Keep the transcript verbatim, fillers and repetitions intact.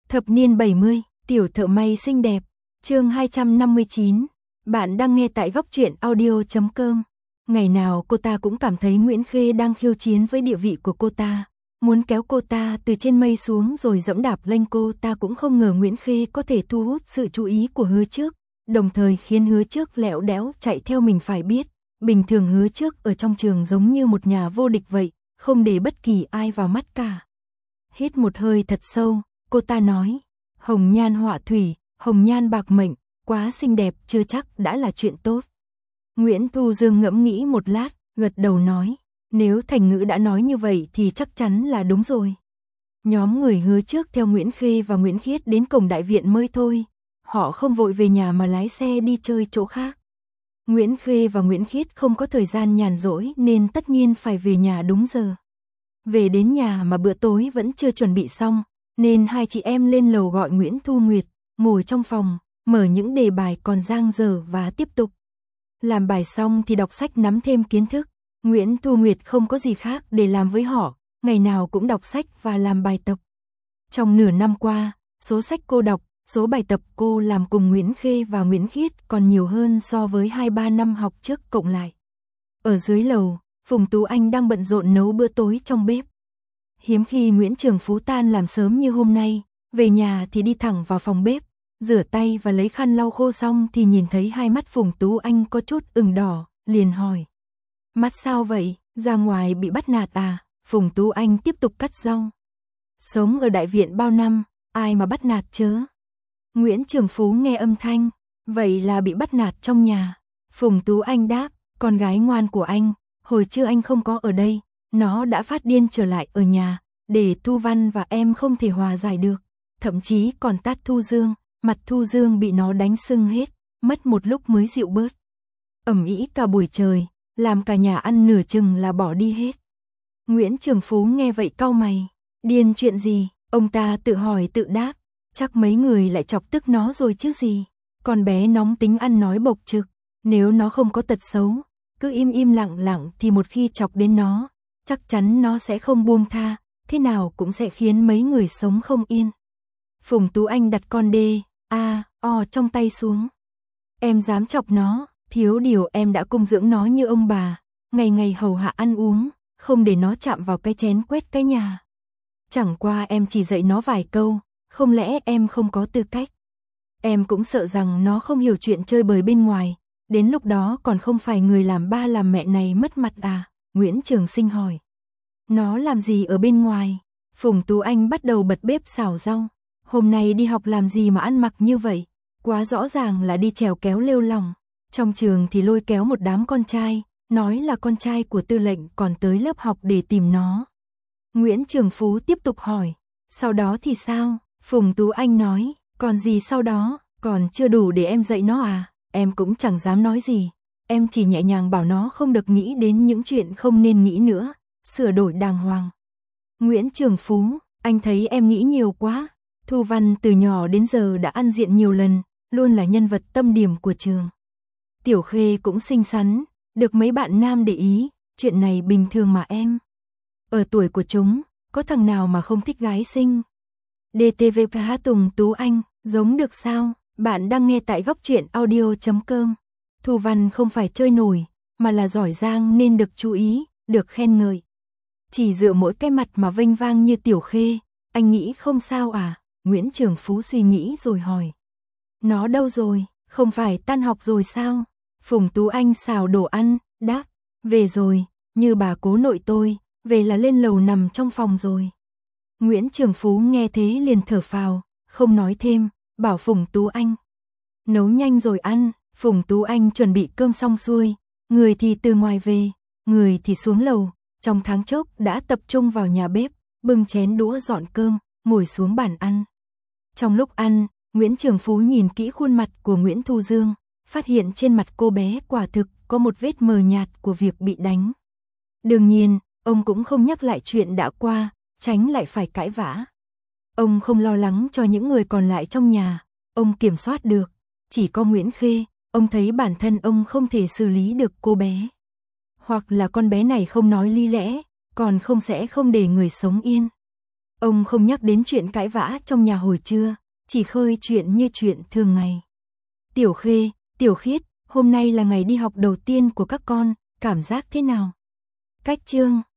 Thập niên bảy mươi, tiểu thợ may xinh đẹp, chương hai trăm năm mươi chín. Bạn đang nghe tại góc truyện audio chấm com. Ngày nào cô ta cũng cảm thấy Nguyễn Khê đang khiêu chiến với địa vị của cô ta, muốn kéo cô ta từ trên mây xuống rồi dẫm đạp lên cô ta. Cũng không ngờ Nguyễn Khê có thể thu hút sự chú ý của Hứa Trước, đồng thời khiến Hứa Trước lẽo đẽo chạy theo mình. Phải biết, bình thường Hứa Trước ở trong trường giống như một nhà vô địch vậy, không để bất kỳ ai vào mắt cả. Hít một hơi thật sâu, cô ta nói, hồng nhan họa thủy, hồng nhan bạc mệnh, quá xinh đẹp chưa chắc đã là chuyện tốt. Nguyễn Thu Dương ngẫm nghĩ một lát, gật đầu nói, nếu thành ngữ đã nói như vậy thì chắc chắn là đúng rồi. Nhóm người Hứa Trước theo Nguyễn Khê và Nguyễn Khiết đến cổng đại viện mới thôi, họ không vội về nhà mà lái xe đi chơi chỗ khác. Nguyễn Khê và Nguyễn Khiết không có thời gian nhàn rỗi nên tất nhiên phải về nhà đúng giờ. Về đến nhà mà bữa tối vẫn chưa chuẩn bị xong, nên hai chị em lên lầu gọi Nguyễn Thu Nguyệt, ngồi trong phòng, mở những đề bài còn dang dở và tiếp tục. Làm bài xong thì đọc sách nắm thêm kiến thức. Nguyễn Thu Nguyệt không có gì khác để làm với họ, ngày nào cũng đọc sách và làm bài tập. Trong nửa năm qua, số sách cô đọc, số bài tập cô làm cùng Nguyễn Khê và Nguyễn Khiết còn nhiều hơn so với hai ba năm học trước cộng lại. Ở dưới lầu, Phùng Tú Anh đang bận rộn nấu bữa tối trong bếp. Hiếm khi Nguyễn Trường Phú tan làm sớm như hôm nay, về nhà thì đi thẳng vào phòng bếp, rửa tay và lấy khăn lau khô xong thì nhìn thấy hai mắt Phùng Tú Anh có chút ửng đỏ, liền hỏi. Mắt sao vậy, ra ngoài bị bắt nạt à? Phùng Tú Anh tiếp tục cắt rau. Sống ở đại viện bao năm, ai mà bắt nạt chớ? Nguyễn Trường Phú nghe âm thanh, vậy là bị bắt nạt trong nhà. Phùng Tú Anh đáp, con gái ngoan của anh, hồi trưa anh không có ở đây, nó đã phát điên trở lại ở nhà, để Thu Văn và em không thể hòa giải được, thậm chí còn tát Thu Dương, mặt Thu Dương bị nó đánh sưng hết, mất một lúc mới dịu bớt. Ầm ĩ cả buổi trời, làm cả nhà ăn nửa chừng là bỏ đi hết. Nguyễn Trường Phú nghe vậy cau mày, điên chuyện gì? Ông ta tự hỏi tự đáp, chắc mấy người lại chọc tức nó rồi chứ gì. Con bé nóng tính ăn nói bộc trực, nếu nó không có tật xấu, cứ im im lặng lặng thì một khi chọc đến nó, chắc chắn nó sẽ không buông tha, thế nào cũng sẽ khiến mấy người sống không yên. Phùng Tú Anh đặt con đê, a, o trong tay xuống. Em dám chọc nó, thiếu điều em đã cung dưỡng nó như ông bà, ngày ngày hầu hạ ăn uống, không để nó chạm vào cái chén quét cái nhà. Chẳng qua em chỉ dạy nó vài câu, không lẽ em không có tư cách? Em cũng sợ rằng nó không hiểu chuyện chơi bời bên ngoài, đến lúc đó còn không phải người làm ba làm mẹ này mất mặt à? Nguyễn Trường Sinh hỏi. Nó làm gì ở bên ngoài? Phùng Tú Anh bắt đầu bật bếp xào rau. Hôm nay đi học làm gì mà ăn mặc như vậy? Quá rõ ràng là đi chèo kéo lêu lỏng. Trong trường thì lôi kéo một đám con trai, nói là con trai của tư lệnh còn tới lớp học để tìm nó. Nguyễn Trường Phú tiếp tục hỏi. Sau đó thì sao? Phùng Tú Anh nói. Còn gì sau đó? Còn chưa đủ để em dạy nó à? Em cũng chẳng dám nói gì. Em chỉ nhẹ nhàng bảo nó không được nghĩ đến những chuyện không nên nghĩ nữa, sửa đổi đàng hoàng. Nguyễn Trường Phú, anh thấy em nghĩ nhiều quá. Thu Văn từ nhỏ đến giờ đã ăn diện nhiều lần, luôn là nhân vật tâm điểm của trường. Tiểu Khê cũng xinh xắn, được mấy bạn nam để ý, chuyện này bình thường mà em. Ở tuổi của chúng, có thằng nào mà không thích gái xinh? đê tê vê pê hát Tùng Tú Anh, giống được sao? Bạn đang nghe tại góc truyện audio chấm com. Thu Văn không phải chơi nổi, mà là giỏi giang nên được chú ý, được khen ngợi. Chỉ dựa mỗi cái mặt mà vênh vang như Tiểu Khê, anh nghĩ không sao à? Nguyễn Trường Phú suy nghĩ rồi hỏi. Nó đâu rồi, không phải tan học rồi sao? Phùng Tú Anh xào đồ ăn, đáp, về rồi, như bà cố nội tôi, về là lên lầu nằm trong phòng rồi. Nguyễn Trường Phú nghe thế liền thở phào, không nói thêm, bảo Phùng Tú Anh. Nấu nhanh rồi ăn. Phùng Tú Anh chuẩn bị cơm xong xuôi, người thì từ ngoài về, người thì xuống lầu, trong tháng chốc đã tập trung vào nhà bếp, bưng chén đũa dọn cơm, ngồi xuống bàn ăn. Trong lúc ăn, Nguyễn Trường Phú nhìn kỹ khuôn mặt của Nguyễn Thu Dương, phát hiện trên mặt cô bé quả thực có một vết mờ nhạt của việc bị đánh. Đương nhiên, ông cũng không nhắc lại chuyện đã qua, tránh lại phải cãi vã. Ông không lo lắng cho những người còn lại trong nhà, ông kiểm soát được, chỉ có Nguyễn Khê. Ông thấy bản thân ông không thể xử lý được cô bé. Hoặc là con bé này không nói lý lẽ, còn không sẽ không để người sống yên. Ông không nhắc đến chuyện cãi vã trong nhà hồi trưa, chỉ khơi chuyện như chuyện thường ngày. Tiểu Khê, Tiểu Khiết, hôm nay là ngày đi học đầu tiên của các con, cảm giác thế nào? Cách Trương